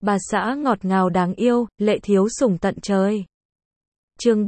bà xã ngọt ngào đáng yêu, Lệ thiếu sủng tận trời. Chương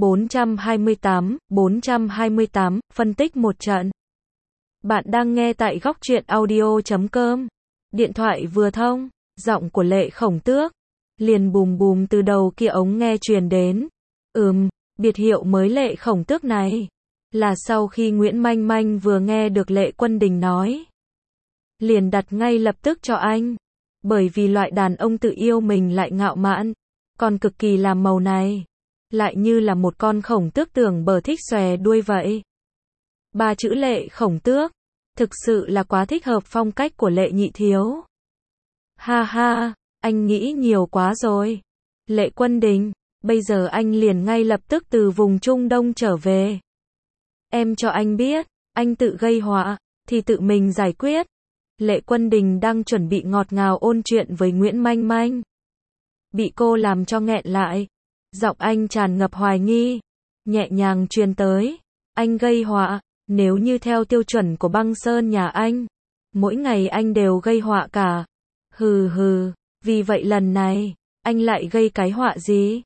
428, phân tích một trận. Bạn đang nghe tại góc truyện audio.com. Điện thoại vừa thông, giọng của Lệ Khổng Tước liền bùm bùm từ đầu kia ống nghe truyền đến. Biệt hiệu mới Lệ Khổng Tước này là sau khi Nguyễn Manh Manh vừa nghe được Lệ Quân Đình nói, liền đặt ngay lập tức cho anh. Bởi vì loại đàn ông tự yêu mình lại ngạo mạn, còn cực kỳ làm màu này, lại như là một con khổng tước tưởng bờ thích xòe đuôi vậy. Ba chữ Lệ Khổng Tước thực sự là quá thích hợp phong cách của Lệ nhị thiếu. Ha ha, anh nghĩ nhiều quá rồi. Lệ Quân Đình, bây giờ anh liền ngay lập tức từ vùng Trung Đông trở về. Em cho anh biết, anh tự gây họa thì tự mình giải quyết. Lệ Quân Đình đang chuẩn bị ngọt ngào ôn chuyện với Nguyễn Manh Manh, bị cô làm cho nghẹn lại. Giọng anh tràn ngập hoài nghi, nhẹ nhàng truyền tới. Anh gây họa? Nếu như theo tiêu chuẩn của băng sơn nhà anh, mỗi ngày anh đều gây họa cả. Hừ hừ, vì vậy lần này, anh lại gây cái họa gì?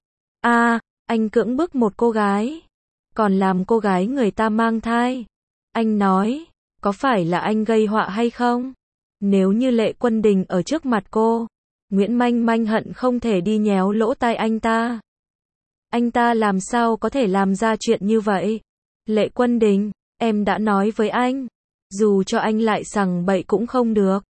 Anh cưỡng bức một cô gái, còn làm cô gái người ta mang thai. Anh nói, có phải là anh gây họa hay không? Nếu như Lệ Quân Đình ở trước mặt cô, Nguyễn Manh Manh hận không thể đi nhéo lỗ tai anh ta. Anh ta làm sao có thể làm ra chuyện như vậy? Lệ Quân Đình, em đã nói với anh, dù cho anh lại sằng bậy cũng không được.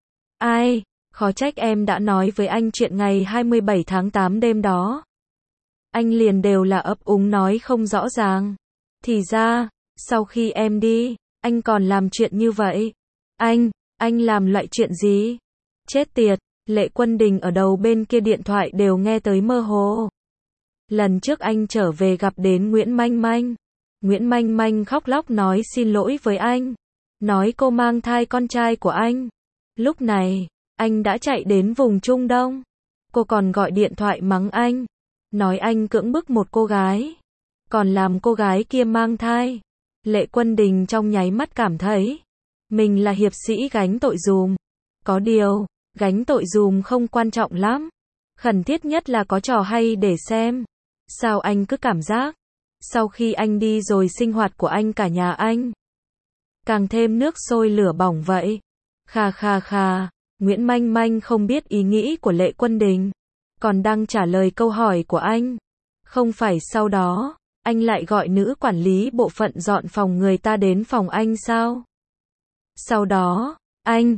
Khó trách em đã nói với anh chuyện ngày 27 tháng 8 đêm đó. Anh liền đều là ấp úng nói không rõ ràng. Thì ra, sau khi em đi, anh còn làm chuyện như vậy. Anh làm loại chuyện gì? Chết tiệt, Lệ Quân Đình ở đầu bên kia điện thoại đều nghe tới mơ hồ. Lần trước anh trở về gặp đến Nguyễn Manh Manh. Nguyễn Manh Manh khóc lóc nói xin lỗi với anh, nói cô mang thai con trai của anh. Lúc này, anh đã chạy đến vùng Trung Đông. Cô còn gọi điện thoại mắng anh, nói anh cưỡng bức một cô gái, còn làm cô gái kia mang thai. Lệ Quân Đình trong nháy mắt cảm thấy mình là hiệp sĩ gánh tội dùm. Có điều, gánh tội dùm không quan trọng lắm. Khẩn thiết nhất là có trò hay để xem. Sao anh cứ cảm giác, sau khi anh đi rồi sinh hoạt của anh cả nhà anh càng thêm nước sôi lửa bỏng vậy. Khà, Nguyễn Manh Manh không biết ý nghĩ của Lệ Quân Đình, còn đang trả lời câu hỏi của anh. Không phải sau đó, anh lại gọi nữ quản lý bộ phận dọn phòng người ta đến phòng anh sao? Sau đó, anh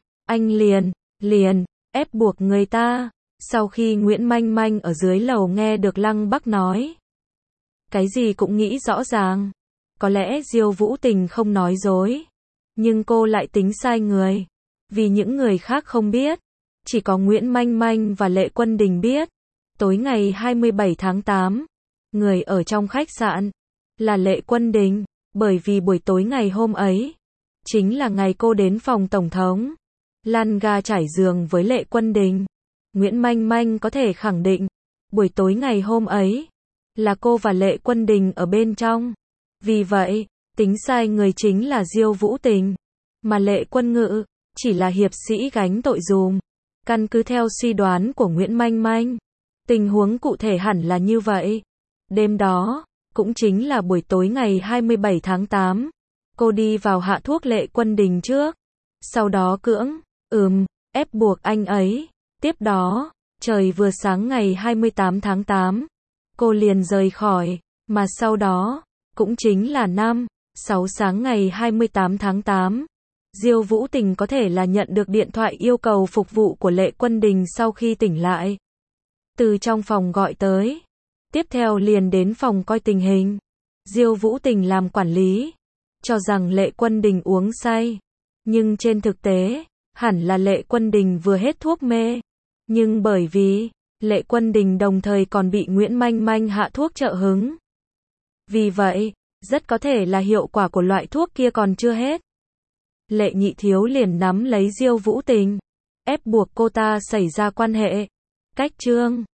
liền ép buộc người ta. Sau khi Nguyễn Manh Manh ở dưới lầu nghe được Lăng Bắc nói, cái gì cũng nghĩ rõ ràng. Có lẽ Diêu Vũ Tình không nói dối, nhưng cô lại tính sai người. Vì những người khác không biết, chỉ có Nguyễn Manh Manh và Lệ Quân Đình biết. Tối ngày 27 tháng 8, người ở trong khách sạn là Lệ Quân Đình, bởi vì buổi tối ngày hôm ấy chính là ngày cô đến phòng tổng thống, lăn ga trải giường với Lệ Quân Đình. Nguyễn Manh Manh có thể khẳng định, buổi tối ngày hôm ấy là cô và Lệ Quân Đình ở bên trong. Vì vậy, tính sai người chính là Diêu Vũ Tình, mà Lệ Quân Ngự chỉ là hiệp sĩ gánh tội dùm. Căn cứ theo suy đoán của Nguyễn Manh Manh, tình huống cụ thể hẳn là như vậy. Đêm đó, cũng chính là buổi tối ngày 27 tháng 8, cô đi vào hạ thuốc Lệ Quân Đình trước, sau đó cưỡng, ép buộc anh ấy. Tiếp đó, trời vừa sáng ngày 28 tháng 8, cô liền rời khỏi, mà sau đó, cũng chính là 5-6 sáng ngày 28 tháng 8, Diêu Vũ Tình có thể là nhận được điện thoại yêu cầu phục vụ của Lệ Quân Đình sau khi tỉnh lại. Từ trong phòng gọi tới. Tiếp theo liền đến phòng coi tình hình. Diêu Vũ Tình làm quản lý, cho rằng Lệ Quân Đình uống say. Nhưng trên thực tế, hẳn là Lệ Quân Đình vừa hết thuốc mê. Nhưng bởi vì, Lệ Quân Đình đồng thời còn bị Nguyễn Manh Manh hạ thuốc trợ hứng. Vì vậy, rất có thể là hiệu quả của loại thuốc kia còn chưa hết. Lệ nhị thiếu liền nắm lấy Diêu Vũ Tình, ép buộc cô ta xảy ra quan hệ. Cách chương